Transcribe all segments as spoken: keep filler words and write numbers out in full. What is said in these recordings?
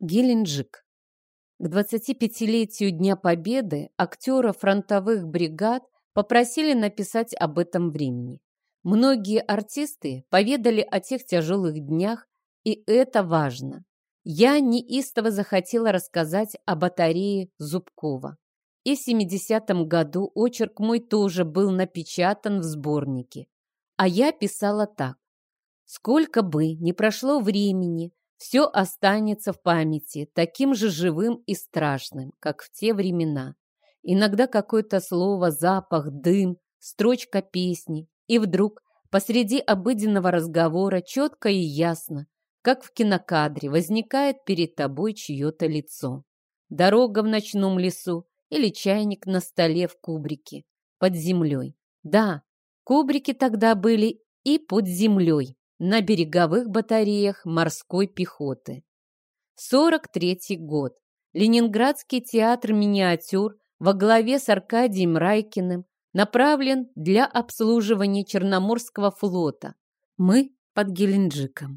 Геленджик. К двадцатипятилетию Дня Победы актера фронтовых бригад попросили написать об этом времени. Многие артисты поведали о тех тяжелых днях, и это важно. Я неистово захотела рассказать о батарее Зубкова. И в семидесятом году очерк мой тоже был напечатан в сборнике. А я писала так. Сколько бы ни прошло времени, все останется в памяти таким же живым и страшным, как в те времена. Иногда какое-то слово, запах, дым, строчка песни, и вдруг посреди обыденного разговора четко и ясно, как в кинокадре, возникает перед тобой чье-то лицо. Дорога в ночном лесу или чайник на столе в кубрике под землей. Да, кубрики тогда были и под землей, на береговых батареях морской пехоты. сорок третий год. Ленинградский театр миниатюр во главе с Аркадием Райкиным направлен для обслуживания Черноморского флота. Мы под Геленджиком.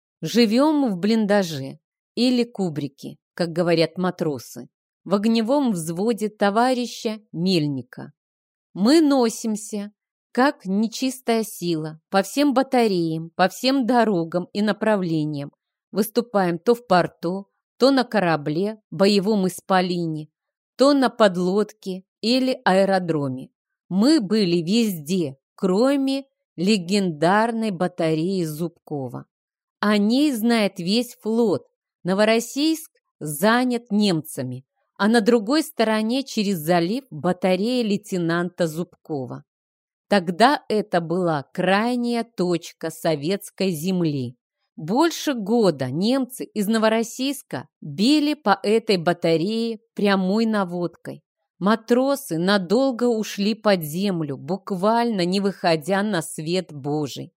Живем в блиндаже или кубрике, как говорят матросы, в огневом взводе товарища Мельника. Мы носимся, как нечистая сила, по всем батареям, по всем дорогам и направлениям. Выступаем то в порту, то на корабле, боевом исполине, то на подлодке или аэродроме. Мы были везде, кроме легендарной батареи Зубкова. О ней знает весь флот. Новороссийск занят немцами, а на другой стороне через залив батарея лейтенанта Зубкова. Тогда это была крайняя точка советской земли. Больше года немцы из Новороссийска били по этой батарее прямой наводкой. Матросы надолго ушли под землю, буквально не выходя на свет Божий.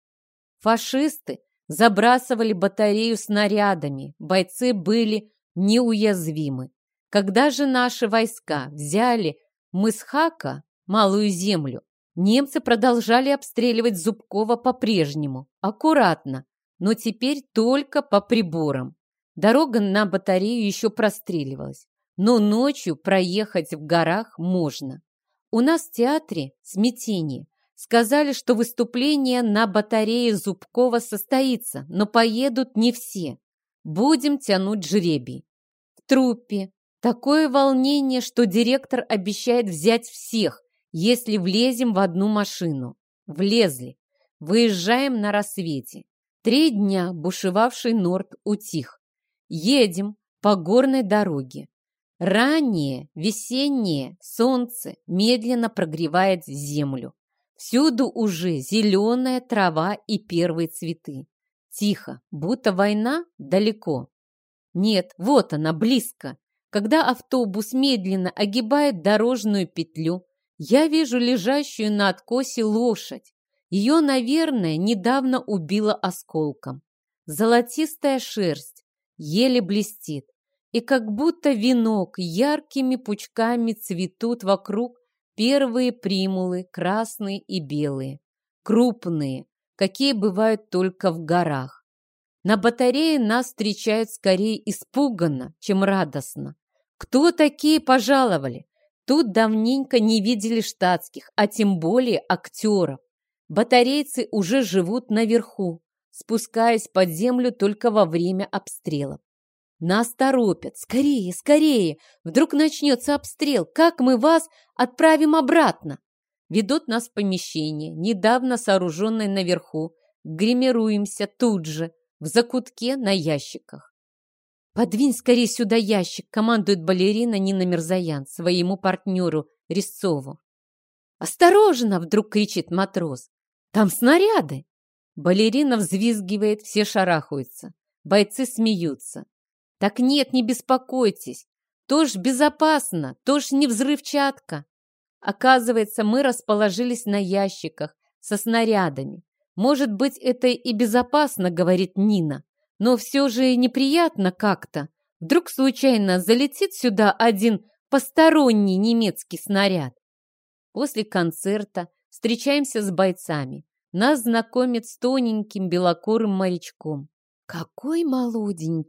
Фашисты забрасывали батарею снарядами, бойцы были неуязвимы. Когда же наши войска взяли Мысхака, Малую Землю, немцы продолжали обстреливать Зубкова по-прежнему, аккуратно, но теперь только по приборам. Дорога на батарею еще простреливалась, но ночью проехать в горах можно. У нас в театре смятение. Сказали, что выступление на батарее Зубкова состоится, но поедут не все. Будем тянуть жребий. В труппе такое волнение, что директор обещает взять всех, если влезем в одну машину. Влезли. Выезжаем на рассвете. Три дня бушевавший Норд утих. Едем по горной дороге. Раннее весеннее солнце медленно прогревает землю. Всюду уже зеленая трава и первые цветы. Тихо, будто война далеко. Нет, вот она, близко. Когда автобус медленно огибает дорожную петлю, я вижу лежащую на откосе лошадь. Ее, наверное, недавно убило осколком. Золотистая шерсть еле блестит, и как будто венок яркими пучками цветут вокруг первые примулы, красные и белые, крупные, какие бывают только в горах. На батарее нас встречают скорее испуганно, чем радостно. Кто такие пожаловали? Тут давненько не видели штатских, а тем более актеров. Батарейцы уже живут наверху, спускаясь под землю только во время обстрелов. Нас торопят. Скорее, скорее! Вдруг начнется обстрел. Как мы вас отправим обратно? Ведут нас в помещение, недавно сооруженное наверху. Гримируемся тут же, в закутке на ящиках. «Подвинь скорее сюда ящик», — командует балерина Нина Мирзоян своему партнеру Резцову. «Осторожно!» — вдруг кричит матрос. «Там снаряды!» Балерина взвизгивает, все шарахаются. Бойцы смеются. «Так нет, не беспокойтесь. То ж безопасно, то ж не взрывчатка». Оказывается, мы расположились на ящиках со снарядами. «Может быть, это и безопасно», — говорит Нина, «но все же неприятно как-то. Вдруг случайно залетит сюда один посторонний немецкий снаряд». После концерта встречаемся с бойцами. Нас знакомят с тоненьким белокурым морячком. «Какой молоденький!»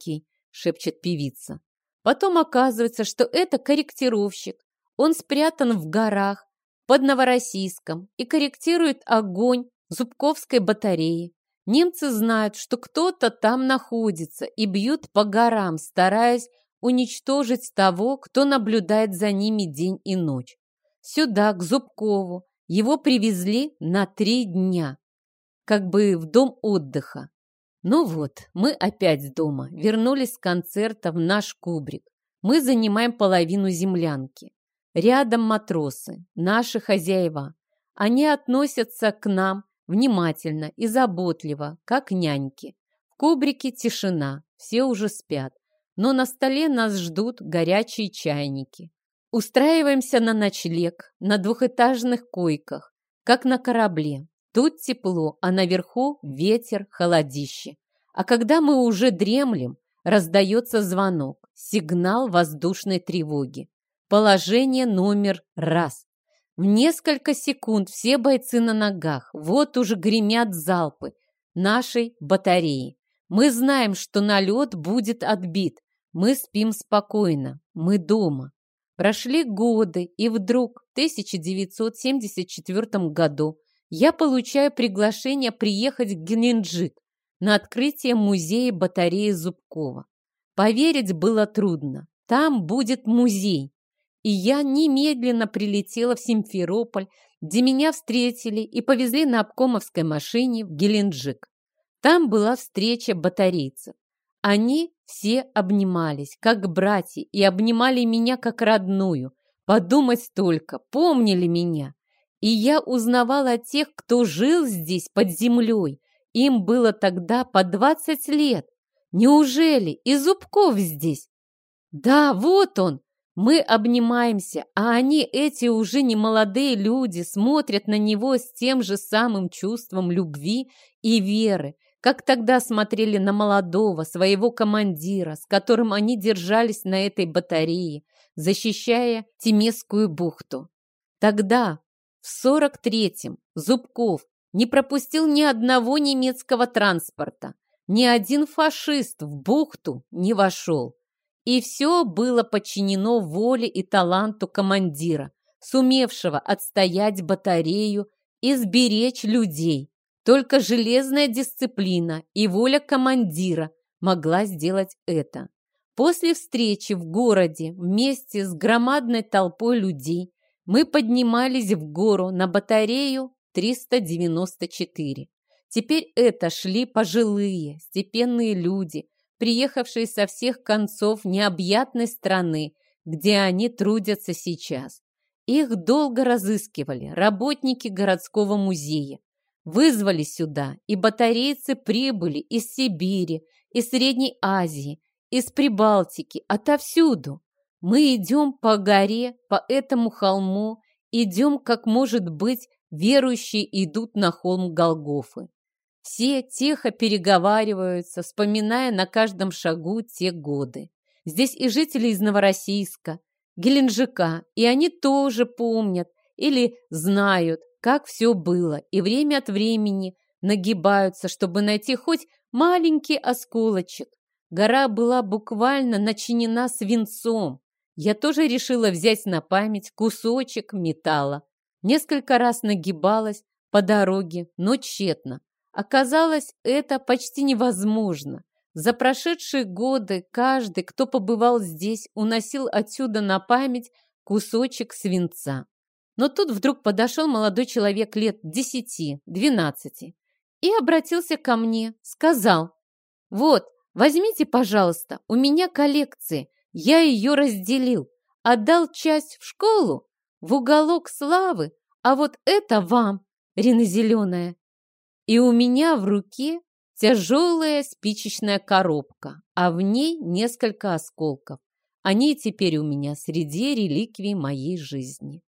шепчет певица. Потом оказывается, что это корректировщик. Он спрятан в горах под Новороссийском и корректирует огонь Зубковской батареи. Немцы знают, что кто-то там находится и бьют по горам, стараясь уничтожить того, кто наблюдает за ними день и ночь. Сюда, к Зубкову, его привезли на три дня, как бы в дом отдыха. Ну вот, мы опять дома, вернулись с концерта в наш кубрик. Мы занимаем половину землянки. Рядом матросы, наши хозяева. Они относятся к нам внимательно и заботливо, как няньки. В кубрике тишина, все уже спят, но на столе нас ждут горячие чайники. Устраиваемся на ночлег, на двухэтажных койках, как на корабле. Тут тепло, а наверху ветер, холодище. А когда мы уже дремлем, раздается звонок, сигнал воздушной тревоги. Положение номер раз. В несколько секунд все бойцы на ногах. Вот уже гремят залпы нашей батареи. Мы знаем, что налет будет отбит. Мы спим спокойно. Мы дома. Прошли годы, и вдруг в тысяча девятьсот семьдесят четвёртом году я получаю приглашение приехать в Геленджик на открытие музея батареи Зубкова. Поверить было трудно. Там будет музей. И я немедленно прилетела в Симферополь, где меня встретили и повезли на обкомовской машине в Геленджик. Там была встреча батарейцев. Они все обнимались, как братья, и обнимали меня, как родную. Подумать только, помнили меня. И я узнавала тех, кто жил здесь под землей. Им было тогда по двадцать лет. Неужели и Зубков здесь? Да, вот он. Мы обнимаемся, а они, эти уже не молодые люди, смотрят на него с тем же самым чувством любви и веры, как тогда смотрели на молодого, своего командира, с которым они держались на этой батарее, защищая Темесскую бухту. Тогда, в сорок третьем, Зубков не пропустил ни одного немецкого транспорта, ни один фашист в бухту не вошел. И все было подчинено воле и таланту командира, сумевшего отстоять батарею и сберечь людей. Только железная дисциплина и воля командира могла сделать это. После встречи в городе вместе с громадной толпой людей мы поднимались в гору на батарею триста девяносто четыре. Теперь это шли пожилые, степенные люди, приехавшие со всех концов необъятной страны, где они трудятся сейчас. Их долго разыскивали работники городского музея. Вызвали сюда, и батарейцы прибыли из Сибири, из Средней Азии, из Прибалтики, отовсюду. Мы идем по горе, по этому холму, идем, как, может быть, верующие идут на холм Голгофы. Все тихо переговариваются, вспоминая на каждом шагу те годы. Здесь и жители из Новороссийска, Геленджика, и они тоже помнят или знают, как все было, и время от времени нагибаются, чтобы найти хоть маленький осколочек. Гора была буквально начинена свинцом. Я тоже решила взять на память кусочек металла. Несколько раз нагибалась по дороге, но тщетно. Оказалось, это почти невозможно. За прошедшие годы каждый, кто побывал здесь, уносил отсюда на память кусочек свинца. Но тут вдруг подошел молодой человек лет десяти-двенадцати и обратился ко мне, сказал: «Вот, возьмите, пожалуйста, у меня коллекция, я ее разделил, отдал часть в школу, в уголок славы, а вот это вам, рено-зеленая». И у меня в руке тяжелая спичечная коробка, а в ней несколько осколков. Они теперь у меня среди реликвий моей жизни.